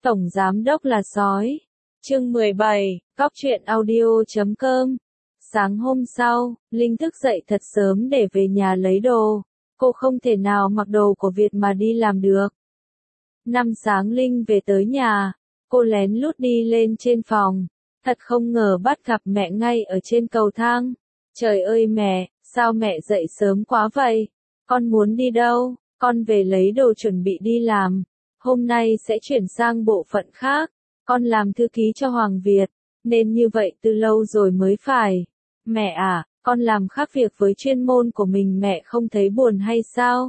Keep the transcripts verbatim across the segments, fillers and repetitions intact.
Tổng giám đốc là sói. Chương mười bảy, cóc truyện audio chấm com. Sáng hôm sau, Linh thức dậy thật sớm để về nhà lấy đồ. Cô không thể nào mặc đồ của Việt mà đi làm được. Năm sáng Linh về tới nhà, cô lén lút đi lên trên phòng. Thật không ngờ bắt gặp mẹ ngay ở trên cầu thang. Trời ơi mẹ, sao mẹ dậy sớm quá vậy? Con muốn đi đâu? Con về lấy đồ chuẩn bị đi làm. Hôm nay sẽ chuyển sang bộ phận khác. Con làm thư ký cho Hoàng Việt, nên như vậy từ lâu rồi mới phải. Mẹ à, con làm khác việc với chuyên môn của mình mẹ không thấy buồn hay sao?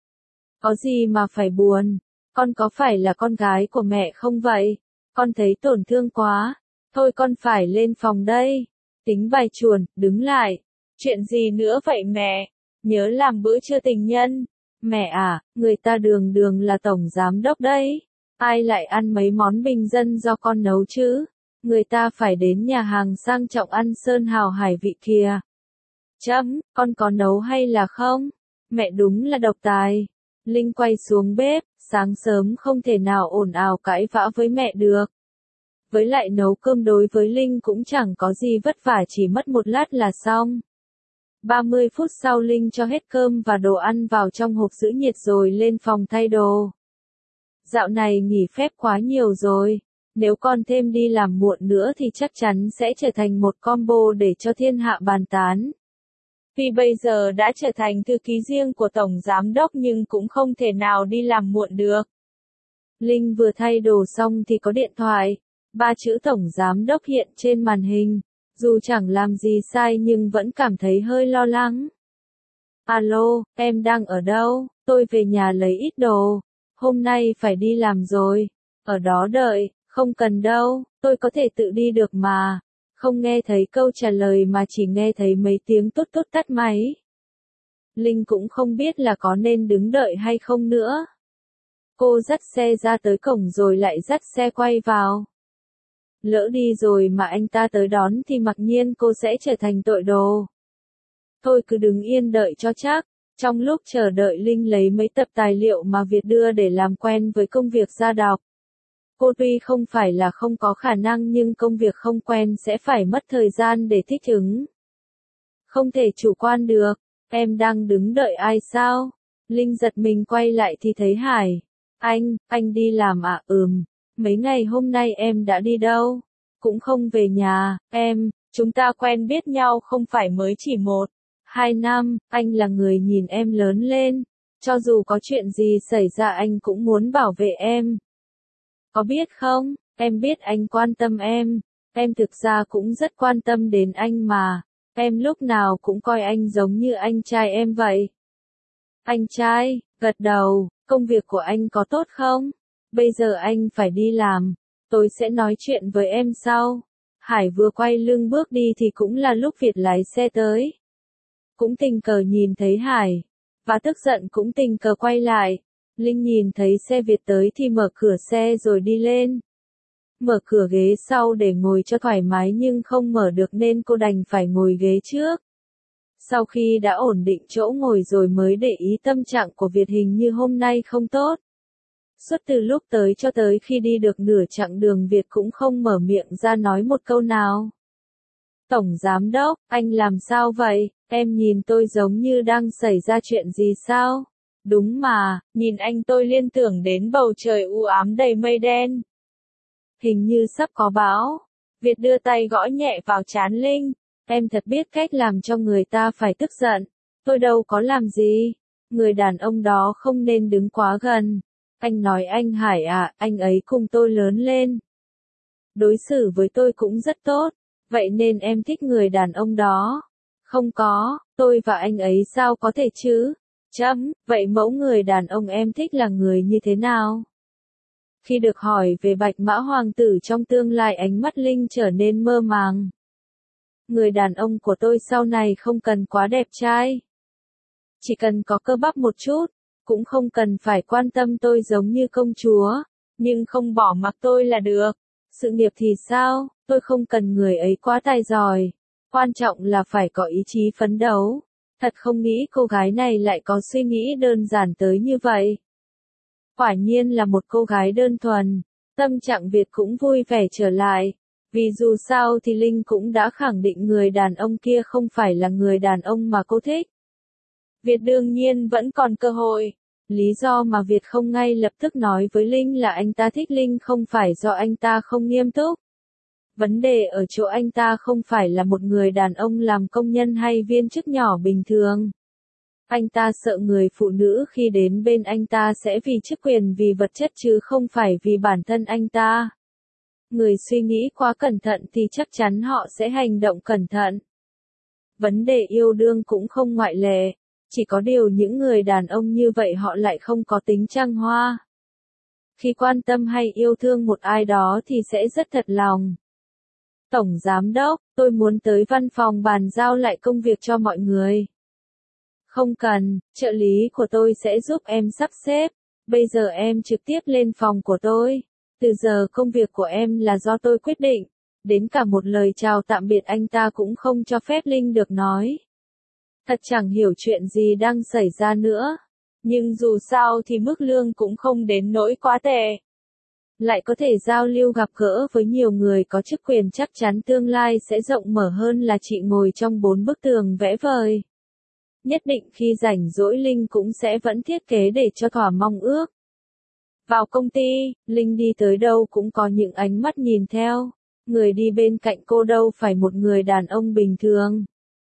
Có gì mà phải buồn? Con có phải là con gái của mẹ không vậy? Con thấy tổn thương quá. Thôi con phải lên phòng đây. Tính bài chuồn, đứng lại. Chuyện gì nữa vậy mẹ? Nhớ làm bữa trưa tình nhân. Mẹ à, người ta đường đường là tổng giám đốc đấy. Ai lại ăn mấy món bình dân do con nấu chứ? Người ta phải đến nhà hàng sang trọng ăn sơn hào hải vị kìa. Chấm, con có nấu hay là không? Mẹ đúng là độc tài. Linh quay xuống bếp, sáng sớm không thể nào ồn ào cãi vã với mẹ được. Với lại nấu cơm đối với Linh cũng chẳng có gì vất vả, chỉ mất một lát là xong. ba mươi phút sau Linh cho hết cơm và đồ ăn vào trong hộp giữ nhiệt rồi lên phòng thay đồ. Dạo này nghỉ phép quá nhiều rồi. Nếu con thêm đi làm muộn nữa thì chắc chắn sẽ trở thành một combo để cho thiên hạ bàn tán. Vì bây giờ đã trở thành thư ký riêng của tổng giám đốc nhưng cũng không thể nào đi làm muộn được. Linh vừa thay đồ xong thì có điện thoại. Ba chữ tổng giám đốc hiện trên màn hình. Dù chẳng làm gì sai nhưng vẫn cảm thấy hơi lo lắng. Alo, em đang ở đâu? Tôi về nhà lấy ít đồ. Hôm nay phải đi làm rồi. Ở đó đợi, không cần đâu, tôi có thể tự đi được mà. Không nghe thấy câu trả lời mà chỉ nghe thấy mấy tiếng tốt tốt tắt máy. Linh cũng không biết là có nên đứng đợi hay không nữa. Cô dắt xe ra tới cổng rồi lại dắt xe quay vào. Lỡ đi rồi mà anh ta tới đón thì mặc nhiên cô sẽ trở thành tội đồ. Thôi cứ đứng yên đợi cho chắc. Trong lúc chờ đợi Linh lấy mấy tập tài liệu mà Việt đưa để làm quen với công việc ra đọc. Cô tuy không phải là không có khả năng nhưng công việc không quen sẽ phải mất thời gian để thích ứng. Không thể chủ quan được, em đang đứng đợi ai sao? Linh giật mình quay lại thì thấy Hải. Anh, anh đi làm à? Ừm, mấy ngày hôm nay em đã đi đâu? Cũng không về nhà, em, chúng ta quen biết nhau không phải mới chỉ một. Hai năm, anh là người nhìn em lớn lên. Cho dù có chuyện gì xảy ra anh cũng muốn bảo vệ em. Có biết không, em biết anh quan tâm em. Em thực ra cũng rất quan tâm đến anh mà. Em lúc nào cũng coi anh giống như anh trai em vậy. Anh trai, gật đầu, công việc của anh có tốt không? Bây giờ anh phải đi làm. Tôi sẽ nói chuyện với em sau. Hải vừa quay lưng bước đi thì cũng là lúc Việt lái xe tới. Cũng tình cờ nhìn thấy Hải, và tức giận cũng tình cờ quay lại. Linh nhìn thấy xe Việt tới thì mở cửa xe rồi đi lên. Mở cửa ghế sau để ngồi cho thoải mái nhưng không mở được nên cô đành phải ngồi ghế trước. Sau khi đã ổn định chỗ ngồi rồi mới để ý tâm trạng của Việt hình như hôm nay không tốt. Suốt từ lúc tới cho tới khi đi được nửa chặng đường Việt cũng không mở miệng ra nói một câu nào. Tổng giám đốc, anh làm sao vậy? Em nhìn tôi giống như đang xảy ra chuyện gì sao? Đúng mà, nhìn anh tôi liên tưởng đến bầu trời u ám đầy mây đen. Hình như sắp có bão. Việt đưa tay gõ nhẹ vào trán Linh. Em thật biết cách làm cho người ta phải tức giận. Tôi đâu có làm gì. Người đàn ông đó không nên đứng quá gần. Anh nói anh Hải à, anh ấy cùng tôi lớn lên. Đối xử với tôi cũng rất tốt. Vậy nên em thích người đàn ông đó. Không có, tôi và anh ấy sao có thể chứ? Chấm, vậy mẫu người đàn ông em thích là người như thế nào? Khi được hỏi về Bạch Mã Hoàng tử trong tương lai ánh mắt Linh trở nên mơ màng. Người đàn ông của tôi sau này không cần quá đẹp trai. Chỉ cần có cơ bắp một chút, cũng không cần phải quan tâm tôi giống như công chúa, nhưng không bỏ mặc tôi là được. Sự nghiệp thì sao, tôi không cần người ấy quá tài giỏi. Quan trọng là phải có ý chí phấn đấu. Thật không nghĩ cô gái này lại có suy nghĩ đơn giản tới như vậy. Quả nhiên là một cô gái đơn thuần. Tâm trạng Việt cũng vui vẻ trở lại. Vì dù sao thì Linh cũng đã khẳng định người đàn ông kia không phải là người đàn ông mà cô thích. Việt đương nhiên vẫn còn cơ hội. Lý do mà Việt không ngay lập tức nói với Linh là anh ta thích Linh không phải do anh ta không nghiêm túc. Vấn đề ở chỗ anh ta không phải là một người đàn ông làm công nhân hay viên chức nhỏ bình thường. Anh ta sợ người phụ nữ khi đến bên anh ta sẽ vì chức quyền vì vật chất chứ không phải vì bản thân anh ta. Người suy nghĩ quá cẩn thận thì chắc chắn họ sẽ hành động cẩn thận. Vấn đề yêu đương cũng không ngoại lệ. Chỉ có điều những người đàn ông như vậy họ lại không có tính trăng hoa. Khi quan tâm hay yêu thương một ai đó thì sẽ rất thật lòng. Tổng giám đốc, tôi muốn tới văn phòng bàn giao lại công việc cho mọi người. Không cần, trợ lý của tôi sẽ giúp em sắp xếp. Bây giờ em trực tiếp lên phòng của tôi. Từ giờ công việc của em là do tôi quyết định. Đến cả một lời chào tạm biệt anh ta cũng không cho phép Linh được nói. Thật chẳng hiểu chuyện gì đang xảy ra nữa. Nhưng dù sao thì mức lương cũng không đến nỗi quá tệ. Lại có thể giao lưu gặp gỡ với nhiều người có chức quyền, chắc chắn tương lai sẽ rộng mở hơn là chị ngồi trong bốn bức tường vẽ vời. Nhất định khi rảnh rỗi Linh cũng sẽ vẫn thiết kế để cho thỏa mong ước. Vào công ty, Linh đi tới đâu cũng có những ánh mắt nhìn theo. Người đi bên cạnh cô đâu phải một người đàn ông bình thường.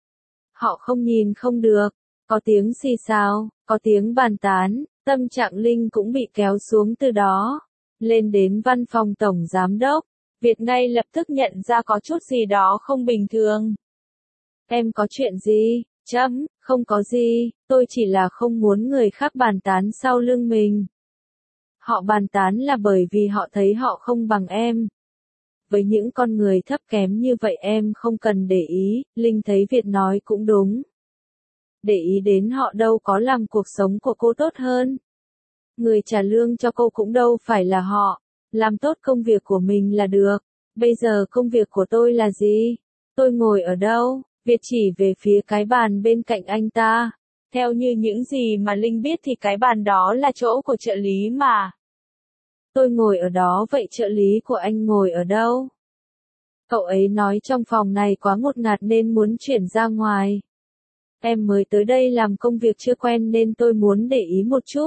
Họ không nhìn không được, có tiếng xì xào, có tiếng bàn tán, tâm trạng Linh cũng bị kéo xuống từ đó. Lên đến văn phòng tổng giám đốc, Việt ngay lập tức nhận ra có chút gì đó không bình thường. Em có chuyện gì? Chấm, không có gì, tôi chỉ là không muốn người khác bàn tán sau lưng mình. Họ bàn tán là bởi vì họ thấy họ không bằng em. Với những con người thấp kém như vậy em không cần để ý, Linh thấy Việt nói cũng đúng. Để ý đến họ đâu có làm cuộc sống của cô tốt hơn. Người trả lương cho cô cũng đâu phải là họ, làm tốt công việc của mình là được. Bây giờ công việc của tôi là gì? Tôi ngồi ở đâu? Việt chỉ về phía cái bàn bên cạnh anh ta. Theo như những gì mà Linh biết thì cái bàn đó là chỗ của trợ lý mà. Tôi ngồi ở đó, vậy trợ lý của anh ngồi ở đâu? Cậu ấy nói trong phòng này quá ngột ngạt nên muốn chuyển ra ngoài. Em mới tới đây làm công việc chưa quen nên tôi muốn để ý một chút.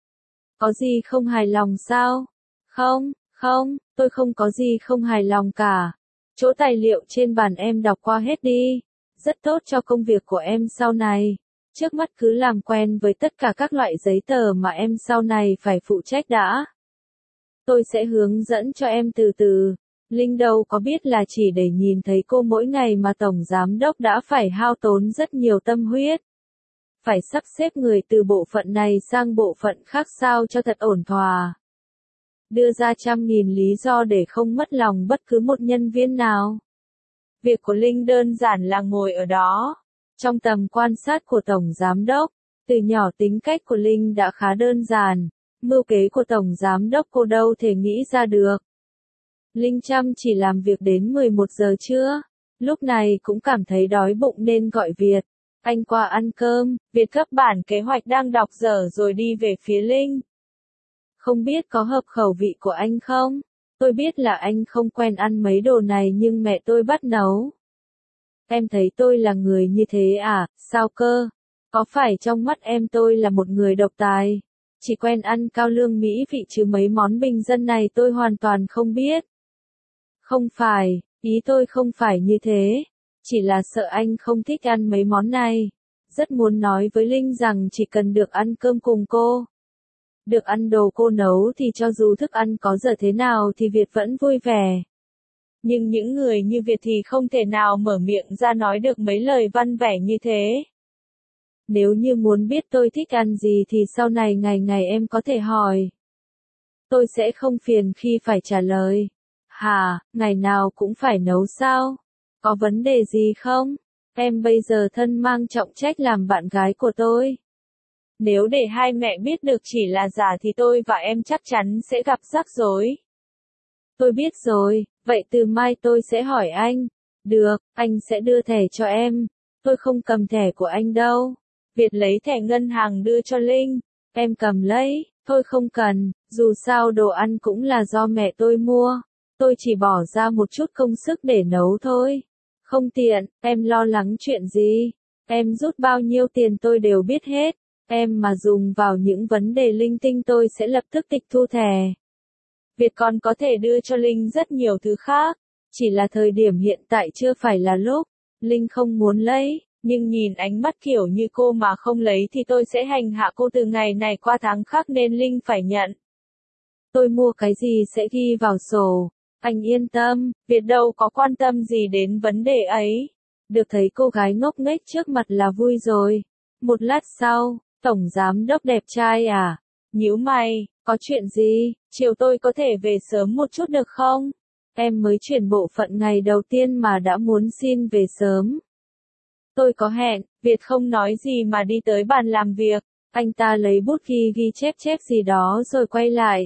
Có gì không hài lòng sao? Không, không, tôi không có gì không hài lòng cả. Chỗ tài liệu trên bàn em đọc qua hết đi. Rất tốt cho công việc của em sau này. Trước mắt cứ làm quen với tất cả các loại giấy tờ mà em sau này phải phụ trách đã. Tôi sẽ hướng dẫn cho em từ từ. Linh đâu có biết là chỉ để nhìn thấy cô mỗi ngày mà tổng giám đốc đã phải hao tốn rất nhiều tâm huyết. Phải sắp xếp người từ bộ phận này sang bộ phận khác sao cho thật ổn thỏa. Đưa ra trăm nghìn lý do để không mất lòng bất cứ một nhân viên nào. Việc của Linh đơn giản là ngồi ở đó. Trong tầm quan sát của tổng giám đốc, từ nhỏ tính cách của Linh đã khá đơn giản. Mưu kế của tổng giám đốc cô đâu thể nghĩ ra được. Linh chăm chỉ làm việc đến mười một giờ trưa. Lúc này cũng cảm thấy đói bụng nên gọi Việt. Anh qua ăn cơm. Việt cấp bản kế hoạch đang đọc dở rồi đi về phía Linh. Không biết có hợp khẩu vị của anh không? Tôi biết là anh không quen ăn mấy đồ này nhưng mẹ tôi bắt nấu. Em thấy tôi là người như thế à? Sao cơ? Có phải trong mắt em tôi là một người độc tài? Chỉ quen ăn cao lương mỹ vị chứ mấy món bình dân này tôi hoàn toàn không biết. Không phải, ý tôi không phải như thế. Chỉ là sợ anh không thích ăn mấy món này. Rất muốn nói với Linh rằng chỉ cần được ăn cơm cùng cô. Được ăn đồ cô nấu thì cho dù thức ăn có dở thế nào thì Việt vẫn vui vẻ. Nhưng những người như Việt thì không thể nào mở miệng ra nói được mấy lời văn vẻ như thế. Nếu như muốn biết tôi thích ăn gì thì sau này ngày ngày em có thể hỏi. Tôi sẽ không phiền khi phải trả lời. Hả, ngày nào cũng phải nấu sao? Có vấn đề gì không? Em bây giờ thân mang trọng trách làm bạn gái của tôi. Nếu để hai mẹ biết được chỉ là giả thì tôi và em chắc chắn sẽ gặp rắc rối. Tôi biết rồi, vậy từ mai tôi sẽ hỏi anh. Được, anh sẽ đưa thẻ cho em. Tôi không cầm thẻ của anh đâu. Việt lấy thẻ ngân hàng đưa cho Linh. Em cầm lấy, thôi không cần, Dù sao đồ ăn cũng là do mẹ tôi mua, tôi chỉ bỏ ra một chút công sức để nấu thôi. Không tiện, em lo lắng chuyện gì? Em rút bao nhiêu tiền tôi đều biết hết, em mà dùng vào những vấn đề linh tinh tôi sẽ lập tức tịch thu thẻ. Việt còn có thể đưa cho Linh rất nhiều thứ khác, chỉ là thời điểm hiện tại chưa phải là lúc. Linh không muốn lấy, nhưng nhìn ánh mắt kiểu như cô mà không lấy thì tôi sẽ hành hạ cô từ ngày này qua tháng khác nên Linh phải nhận. Tôi mua cái gì sẽ ghi vào sổ. Anh yên tâm, Việt đâu có quan tâm gì đến vấn đề ấy. Được thấy cô gái ngốc nghếch trước mặt là vui rồi. Một lát sau, tổng giám đốc đẹp trai à? Nhíu mày, có chuyện gì? Chiều tôi có thể về sớm một chút được không? Em mới chuyển bộ phận ngày đầu tiên mà đã muốn xin về sớm. Tôi có hẹn, Việt không nói gì mà đi tới bàn làm việc. Anh ta lấy bút ghi ghi chép chép gì đó rồi quay lại.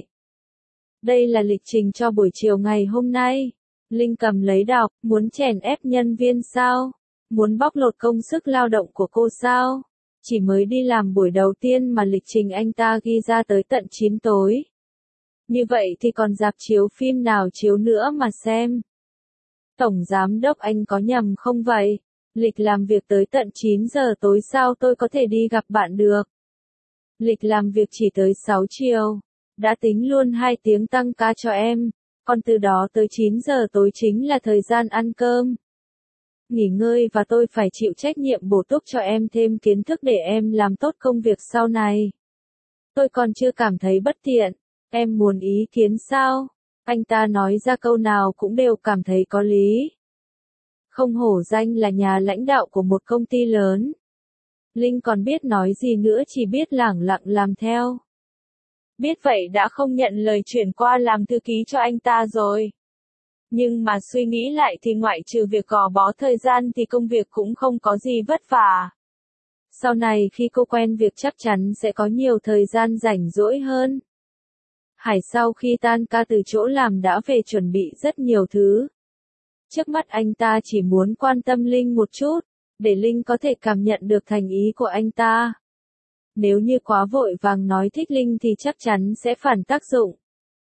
Đây là lịch trình cho buổi chiều ngày hôm nay. Linh cầm lấy đọc, muốn chèn ép nhân viên sao? Muốn bóc lột công sức lao động của cô sao? Chỉ mới đi làm buổi đầu tiên mà lịch trình anh ta ghi ra tới tận chín tối. Như vậy thì còn rạp chiếu phim nào chiếu nữa mà xem. Tổng giám đốc anh có nhầm không vậy? Lịch làm việc tới tận chín giờ tối sao tôi có thể đi gặp bạn được? Lịch làm việc chỉ tới sáu chiều. Đã tính luôn hai tiếng tăng ca cho em, còn từ đó tới chín giờ tối chính là thời gian ăn cơm. Nghỉ ngơi và tôi phải chịu trách nhiệm bổ túc cho em thêm kiến thức để em làm tốt công việc sau này. Tôi còn chưa cảm thấy bất tiện, em muốn ý kiến sao? Anh ta nói ra câu nào cũng đều cảm thấy có lý. Không hổ danh là nhà lãnh đạo của một công ty lớn. Linh còn biết nói gì nữa chỉ biết lẳng lặng làm theo. Biết vậy đã không nhận lời chuyển qua làm thư ký cho anh ta rồi. Nhưng mà suy nghĩ lại thì ngoại trừ việc gò bó thời gian thì công việc cũng không có gì vất vả. Sau này khi cô quen việc chắc chắn sẽ có nhiều thời gian rảnh rỗi hơn. Hải sau khi tan ca từ chỗ làm đã về chuẩn bị rất nhiều thứ. Trước mắt anh ta chỉ muốn quan tâm Linh một chút, để Linh có thể cảm nhận được thành ý của anh ta. Nếu như quá vội vàng nói thích Linh thì chắc chắn sẽ phản tác dụng.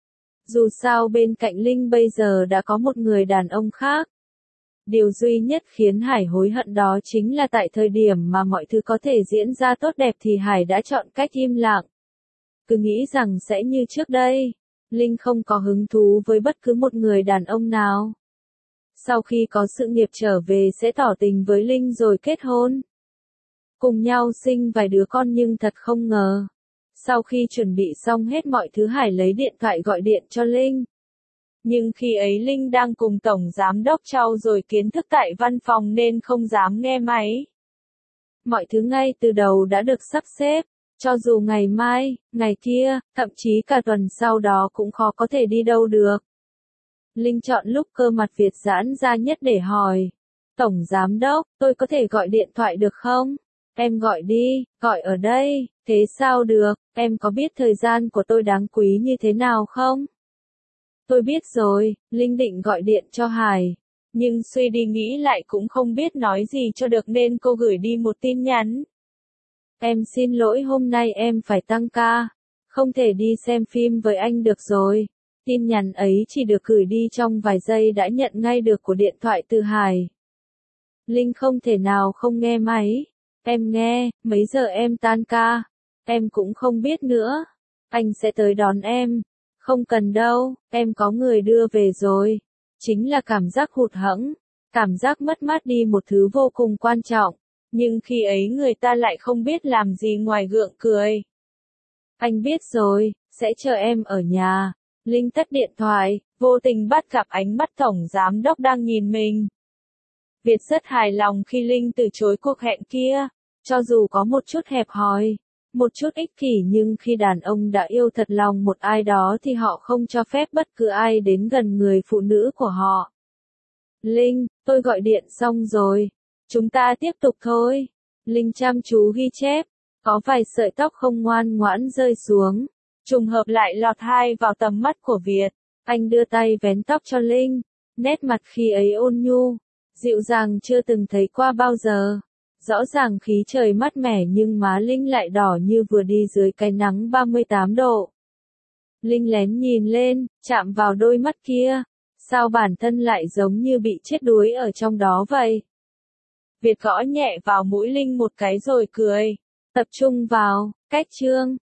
Dù sao bên cạnh Linh bây giờ đã có một người đàn ông khác. Điều duy nhất khiến Hải hối hận đó chính là tại thời điểm mà mọi thứ có thể diễn ra tốt đẹp thì Hải đã chọn cách im lặng. Cứ nghĩ rằng sẽ như trước đây, Linh không có hứng thú với bất cứ một người đàn ông nào. Sau khi có sự nghiệp trở về sẽ tỏ tình với Linh rồi kết hôn. Cùng nhau sinh vài đứa con nhưng thật không ngờ. Sau khi chuẩn bị xong hết mọi thứ Hải lấy điện thoại gọi điện cho Linh. Nhưng khi ấy Linh đang cùng Tổng Giám đốc trau dồi kiến thức tại văn phòng nên không dám nghe máy. Mọi thứ ngay từ đầu đã được sắp xếp, cho dù ngày mai, ngày kia, thậm chí cả tuần sau đó cũng khó có thể đi đâu được. Linh chọn lúc cơ mặt Việt giãn ra nhất để hỏi. Tổng Giám đốc, tôi có thể gọi điện thoại được không? Em gọi đi, gọi ở đây, thế sao được, em có biết thời gian của tôi đáng quý như thế nào không? Tôi biết rồi, Linh định gọi điện cho Hải, nhưng suy đi nghĩ lại cũng không biết nói gì cho được nên cô gửi đi một tin nhắn. Em xin lỗi hôm nay em phải tăng ca, không thể đi xem phim với anh được rồi. Tin nhắn ấy chỉ được gửi đi trong vài giây đã nhận ngay được của điện thoại từ Hải. Linh không thể nào không nghe máy. Em nghe, mấy giờ em tan ca? Em cũng không biết nữa. Anh sẽ tới đón em. Không cần đâu, em có người đưa về rồi. Chính là cảm giác hụt hẫng, cảm giác mất mát đi một thứ vô cùng quan trọng. Nhưng khi ấy người ta lại không biết làm gì ngoài gượng cười. Anh biết rồi, sẽ chờ em ở nhà. Linh tắt điện thoại, vô tình bắt gặp ánh mắt Tổng Giám đốc đang nhìn mình. Việt rất hài lòng khi Linh từ chối cuộc hẹn kia. Cho dù có một chút hẹp hòi, một chút ích kỷ nhưng khi đàn ông đã yêu thật lòng một ai đó thì họ không cho phép bất cứ ai đến gần người phụ nữ của họ. Linh, tôi gọi điện xong rồi. Chúng ta tiếp tục thôi. Linh chăm chú ghi chép. Có vài sợi tóc không ngoan ngoãn rơi xuống. Trùng hợp lại lọt hai vào tầm mắt của Việt. Anh đưa tay vén tóc cho Linh. Nét mặt khi ấy ôn nhu, dịu dàng chưa từng thấy qua bao giờ. Rõ ràng khí trời mát mẻ nhưng má Linh lại đỏ như vừa đi dưới cái nắng ba mươi tám độ. Linh lén nhìn lên, chạm vào đôi mắt kia. Sao bản thân lại giống như bị chết đuối ở trong đó vậy? Việt gõ nhẹ vào mũi Linh một cái rồi cười. Tập trung vào, cách chương.